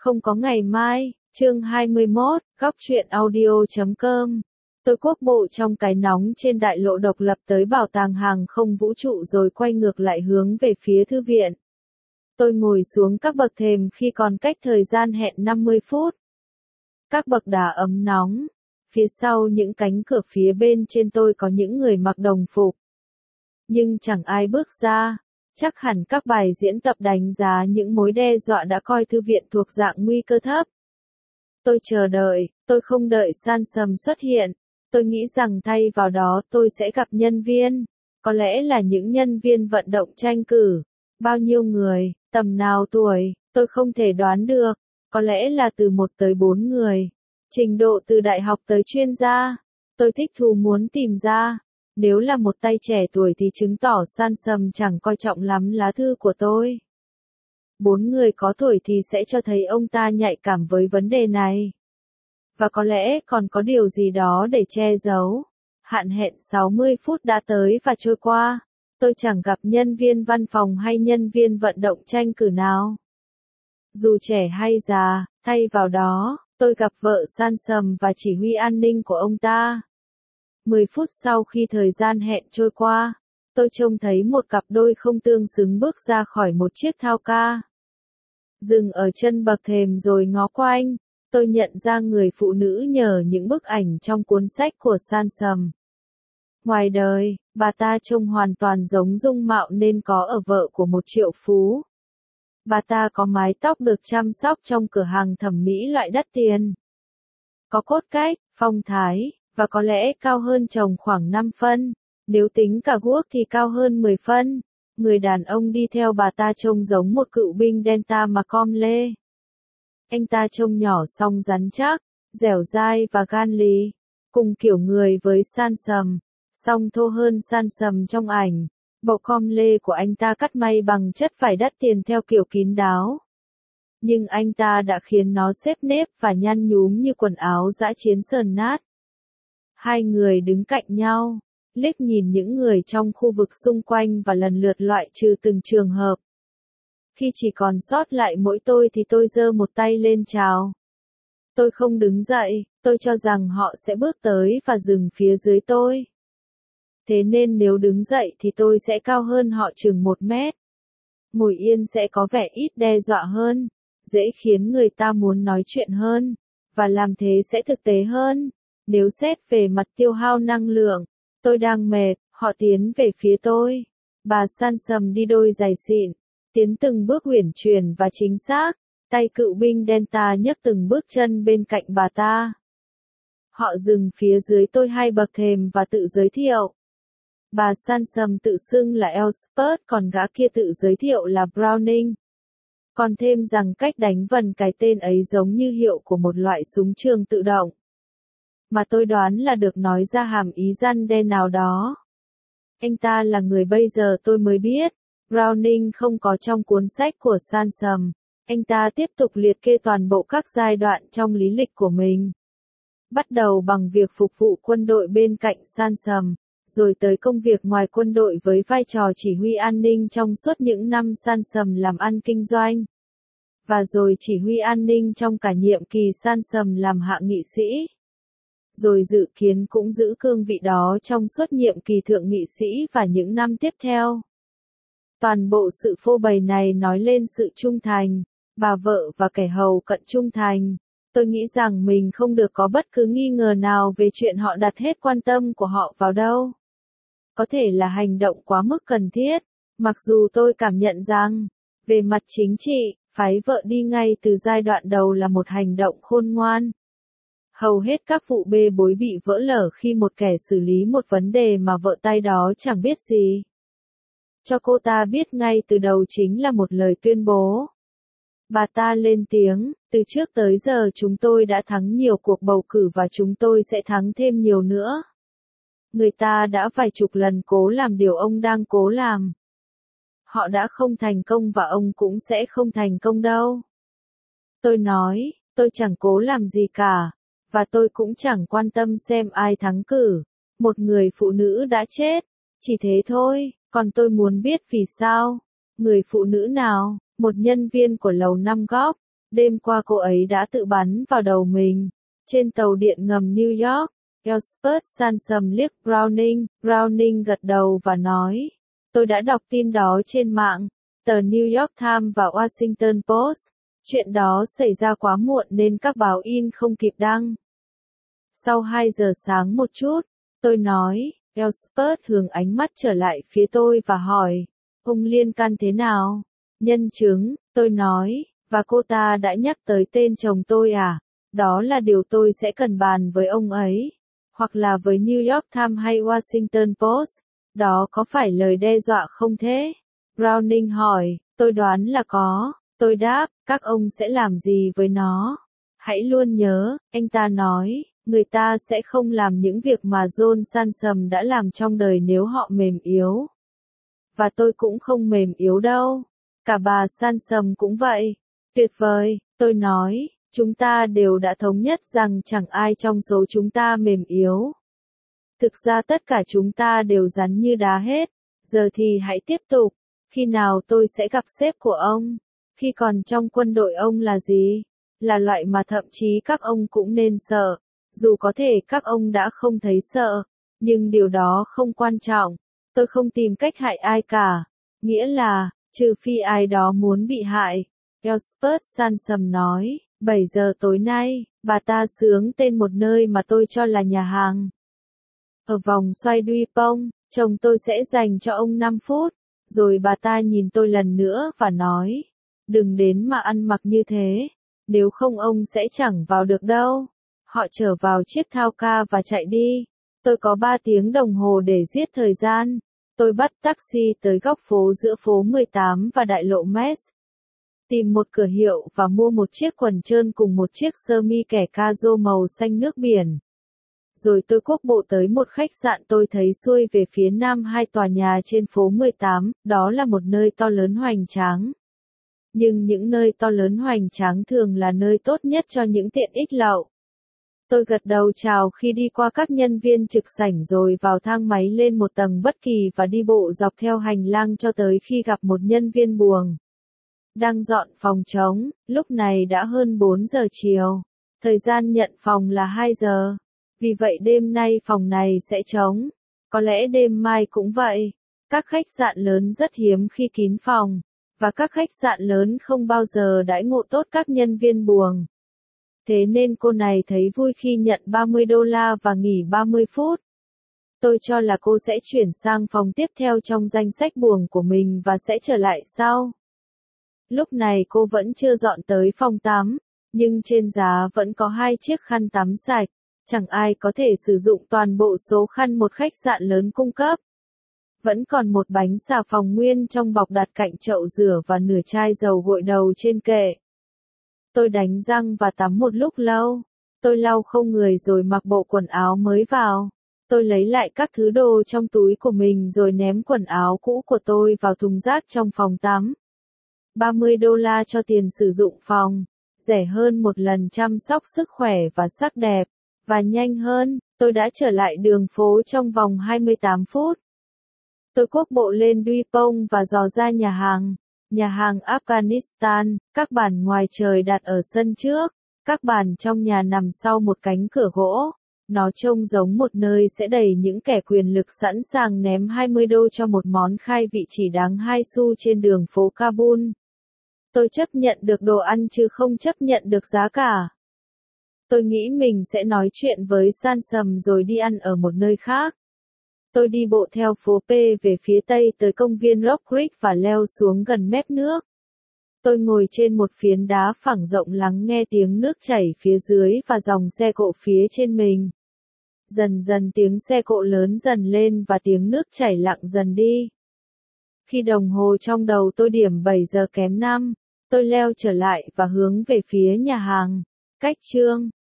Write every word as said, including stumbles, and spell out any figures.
Không có ngày mai, chương hai mươi mốt, góc truyện audio chấm com. Tôi quốc bộ trong cái nóng trên đại lộ độc lập tới bảo tàng hàng không vũ trụ rồi quay ngược lại hướng về phía thư viện. Tôi ngồi xuống các bậc thềm khi còn cách thời gian hẹn năm mươi phút. Các bậc đá ấm nóng. Phía sau những cánh cửa phía bên trên tôi có những người mặc đồng phục. Nhưng chẳng ai bước ra. Chắc hẳn các bài diễn tập đánh giá những mối đe dọa đã coi thư viện thuộc dạng nguy cơ thấp. Tôi chờ đợi, tôi không đợi Sansom xuất hiện. Tôi nghĩ rằng thay vào đó tôi sẽ gặp nhân viên. Có lẽ là những nhân viên vận động tranh cử. Bao nhiêu người, tầm nào tuổi, tôi không thể đoán được. Có lẽ là từ một tới bốn người. Trình độ từ đại học tới chuyên gia. Tôi thích thú muốn tìm ra. Nếu là một tay trẻ tuổi thì chứng tỏ Sansom chẳng coi trọng lắm lá thư của tôi. Bốn người có tuổi thì sẽ cho thấy ông ta nhạy cảm với vấn đề này. Và có lẽ còn có điều gì đó để che giấu. Hạn hẹn sáu mươi phút đã tới và trôi qua. Tôi chẳng gặp nhân viên văn phòng hay nhân viên vận động tranh cử nào. Dù trẻ hay già, thay vào đó, tôi gặp vợ Sansom và chỉ huy an ninh của ông ta. Mười phút sau khi thời gian hẹn trôi qua, tôi trông thấy một cặp đôi không tương xứng bước ra khỏi một chiếc thao ca. Dừng ở chân bậc thềm rồi ngó quanh, tôi nhận ra người phụ nữ nhờ những bức ảnh trong cuốn sách của Sansom. Ngoài đời, bà ta trông hoàn toàn giống dung mạo nên có ở vợ của một triệu phú. Bà ta có mái tóc được chăm sóc trong cửa hàng thẩm mỹ loại đắt tiền. Có cốt cách, phong thái, và có lẽ cao hơn chồng khoảng năm phân. Nếu tính cả guốc thì cao hơn mười phân. Người đàn ông đi theo bà ta trông giống một cựu binh Delta mà com lê. Anh ta trông nhỏ song rắn chắc, dẻo dai và gan lì. Cùng kiểu người với Sansom, song thô hơn Sansom trong ảnh. Bộ com lê của anh ta cắt may bằng chất vải đắt tiền theo kiểu kín đáo. Nhưng anh ta đã khiến nó xếp nếp và nhăn nhúm như quần áo dã chiến sờn nát. Hai người đứng cạnh nhau, liếc nhìn những người trong khu vực xung quanh và lần lượt loại trừ từng trường hợp. Khi chỉ còn sót lại mỗi tôi thì tôi giơ một tay lên chào. Tôi không đứng dậy, tôi cho rằng họ sẽ bước tới và dừng phía dưới tôi. Thế nên nếu đứng dậy thì tôi sẽ cao hơn họ chừng một mét. Ngồi yên sẽ có vẻ ít đe dọa hơn, dễ khiến người ta muốn nói chuyện hơn, và làm thế sẽ thực tế hơn. Nếu xét về mặt tiêu hao năng lượng, tôi đang mệt, họ tiến về phía tôi. Bà Sansom đi đôi giày xịn, tiến từng bước uyển chuyển và chính xác, tay cựu binh Delta nhấc từng bước chân bên cạnh bà ta. Họ dừng phía dưới tôi hai bậc thềm và tự giới thiệu. Bà Sansom tự xưng là Elspeth còn gã kia tự giới thiệu là Browning. Còn thêm rằng cách đánh vần cái tên ấy giống như hiệu của một loại súng trường tự động. Mà tôi đoán là được nói ra hàm ý răn đe nào đó. Anh ta là người bây giờ tôi mới biết. Browning không có trong cuốn sách của Sansom. Anh ta tiếp tục liệt kê toàn bộ các giai đoạn trong lý lịch của mình. Bắt đầu bằng việc phục vụ quân đội bên cạnh Sansom, rồi tới công việc ngoài quân đội với vai trò chỉ huy an ninh trong suốt những năm Sansom làm ăn kinh doanh. Và rồi chỉ huy an ninh trong cả nhiệm kỳ Sansom làm hạ nghị sĩ. Rồi dự kiến cũng giữ cương vị đó trong suốt nhiệm kỳ thượng nghị sĩ và những năm tiếp theo. Toàn bộ sự phô bày này nói lên sự trung thành, bà vợ và kẻ hầu cận trung thành. Tôi nghĩ rằng mình không được có bất cứ nghi ngờ nào về chuyện họ đặt hết quan tâm của họ vào đâu. Có thể là hành động quá mức cần thiết, mặc dù tôi cảm nhận rằng, về mặt chính trị, phái vợ đi ngay từ giai đoạn đầu là một hành động khôn ngoan. Hầu hết các vụ bê bối bị vỡ lở khi một kẻ xử lý một vấn đề mà vợ tay đó chẳng biết gì. Cho cô ta biết ngay từ đầu chính là một lời tuyên bố. Bà ta lên tiếng, từ trước tới giờ chúng tôi đã thắng nhiều cuộc bầu cử và chúng tôi sẽ thắng thêm nhiều nữa. Người ta đã vài chục lần cố làm điều ông đang cố làm. Họ đã không thành công và ông cũng sẽ không thành công đâu. Tôi nói, tôi chẳng cố làm gì cả. Và tôi cũng chẳng quan tâm xem ai thắng cử. Một người phụ nữ đã chết. Chỉ thế thôi, còn tôi muốn biết vì sao. Người phụ nữ nào? Một nhân viên của lầu năm góc. Đêm qua cô ấy đã tự bắn vào đầu mình. Trên tàu điện ngầm New York, Elspeth Sansom liếc Browning, Browning gật đầu và nói, tôi đã đọc tin đó trên mạng, tờ New York Times và Washington Post. Chuyện đó xảy ra quá muộn nên các báo in không kịp đăng. Sau hai giờ sáng một chút, tôi nói, Elspeth hướng ánh mắt trở lại phía tôi và hỏi, ông Liên can thế nào? Nhân chứng, tôi nói, và cô ta đã nhắc tới tên chồng tôi à? Đó là điều tôi sẽ cần bàn với ông ấy, hoặc là với New York Times hay Washington Post. Đó có phải lời đe dọa không thế? Browning hỏi, tôi đoán là có. Tôi đáp, các ông sẽ làm gì với nó? Hãy luôn nhớ, anh ta nói, người ta sẽ không làm những việc mà John Sansom đã làm trong đời nếu họ mềm yếu. Và tôi cũng không mềm yếu đâu. Cả bà Sansom cũng vậy. Tuyệt vời, tôi nói, chúng ta đều đã thống nhất rằng chẳng ai trong số chúng ta mềm yếu. Thực ra tất cả chúng ta đều rắn như đá hết. Giờ thì hãy tiếp tục. Khi nào tôi sẽ gặp sếp của ông? Khi còn trong quân đội ông là gì? Là loại mà thậm chí các ông cũng nên sợ. Dù có thể các ông đã không thấy sợ. Nhưng điều đó không quan trọng. Tôi không tìm cách hại ai cả. Nghĩa là, trừ phi ai đó muốn bị hại. Elspeth Sansom nói, bảy giờ tối nay, bà ta sướng tên một nơi mà tôi cho là nhà hàng. Ở vòng xoay Dupont, chồng tôi sẽ dành cho ông năm phút. Rồi bà ta nhìn tôi lần nữa và nói, đừng đến mà ăn mặc như thế, nếu không ông sẽ chẳng vào được đâu. Họ trở vào chiếc thao ca và chạy đi. Tôi có ba tiếng đồng hồ để giết thời gian. Tôi bắt taxi tới góc phố giữa phố mười tám và đại lộ Metz. Tìm một cửa hiệu và mua một chiếc quần trơn cùng một chiếc sơ mi kẻ caro màu xanh nước biển. Rồi tôi quốc bộ tới một khách sạn tôi thấy xuôi về phía nam hai tòa nhà trên phố mười tám, đó là một nơi to lớn hoành tráng. Nhưng những nơi to lớn hoành tráng thường là nơi tốt nhất cho những tiện ích lậu. Tôi gật đầu chào khi đi qua các nhân viên trực sảnh rồi vào thang máy lên một tầng bất kỳ và đi bộ dọc theo hành lang cho tới khi gặp một nhân viên buồng. Đang dọn phòng trống, lúc này đã hơn bốn giờ chiều. Thời gian nhận phòng là hai giờ. Vì vậy đêm nay phòng này sẽ trống. Có lẽ đêm mai cũng vậy. Các khách sạn lớn rất hiếm khi kín phòng. Và các khách sạn lớn không bao giờ đãi ngộ tốt các nhân viên buồng. Thế nên cô này thấy vui khi nhận ba mươi đô la và nghỉ ba mươi phút. Tôi cho là cô sẽ chuyển sang phòng tiếp theo trong danh sách buồng của mình và sẽ trở lại sau. Lúc này cô vẫn chưa dọn tới phòng tắm, nhưng trên giá vẫn có hai chiếc khăn tắm sạch. Chẳng ai có thể sử dụng toàn bộ số khăn một khách sạn lớn cung cấp. Vẫn còn một bánh xà phòng nguyên trong bọc đặt cạnh chậu rửa và nửa chai dầu gội đầu trên kệ. Tôi đánh răng và tắm một lúc lâu. Tôi lau khô người rồi mặc bộ quần áo mới vào. Tôi lấy lại các thứ đồ trong túi của mình rồi ném quần áo cũ của tôi vào thùng rác trong phòng tắm. ba mươi đô la cho tiền sử dụng phòng. Rẻ hơn một lần chăm sóc sức khỏe và sắc đẹp. Và nhanh hơn, tôi đã trở lại đường phố trong vòng hai mươi tám phút. Tôi quốc bộ lên Dupont và dò ra nhà hàng. Nhà hàng Afghanistan, các bàn ngoài trời đặt ở sân trước. Các bàn trong nhà nằm sau một cánh cửa gỗ. Nó trông giống một nơi sẽ đầy những kẻ quyền lực sẵn sàng ném hai mươi đô cho một món khai vị chỉ đáng hai xu trên đường phố Kabul. Tôi chấp nhận được đồ ăn chứ không chấp nhận được giá cả. Tôi nghĩ mình sẽ nói chuyện với Sansom rồi đi ăn ở một nơi khác. Tôi đi bộ theo phố P về phía tây tới công viên Rock Creek và leo xuống gần mép nước. Tôi ngồi trên một phiến đá phẳng rộng lắng nghe tiếng nước chảy phía dưới và dòng xe cộ phía trên mình. Dần dần tiếng xe cộ lớn dần lên và tiếng nước chảy lặng dần đi. Khi đồng hồ trong đầu tôi điểm bảy giờ kém năm, tôi leo trở lại và hướng về phía nhà hàng. Cách chương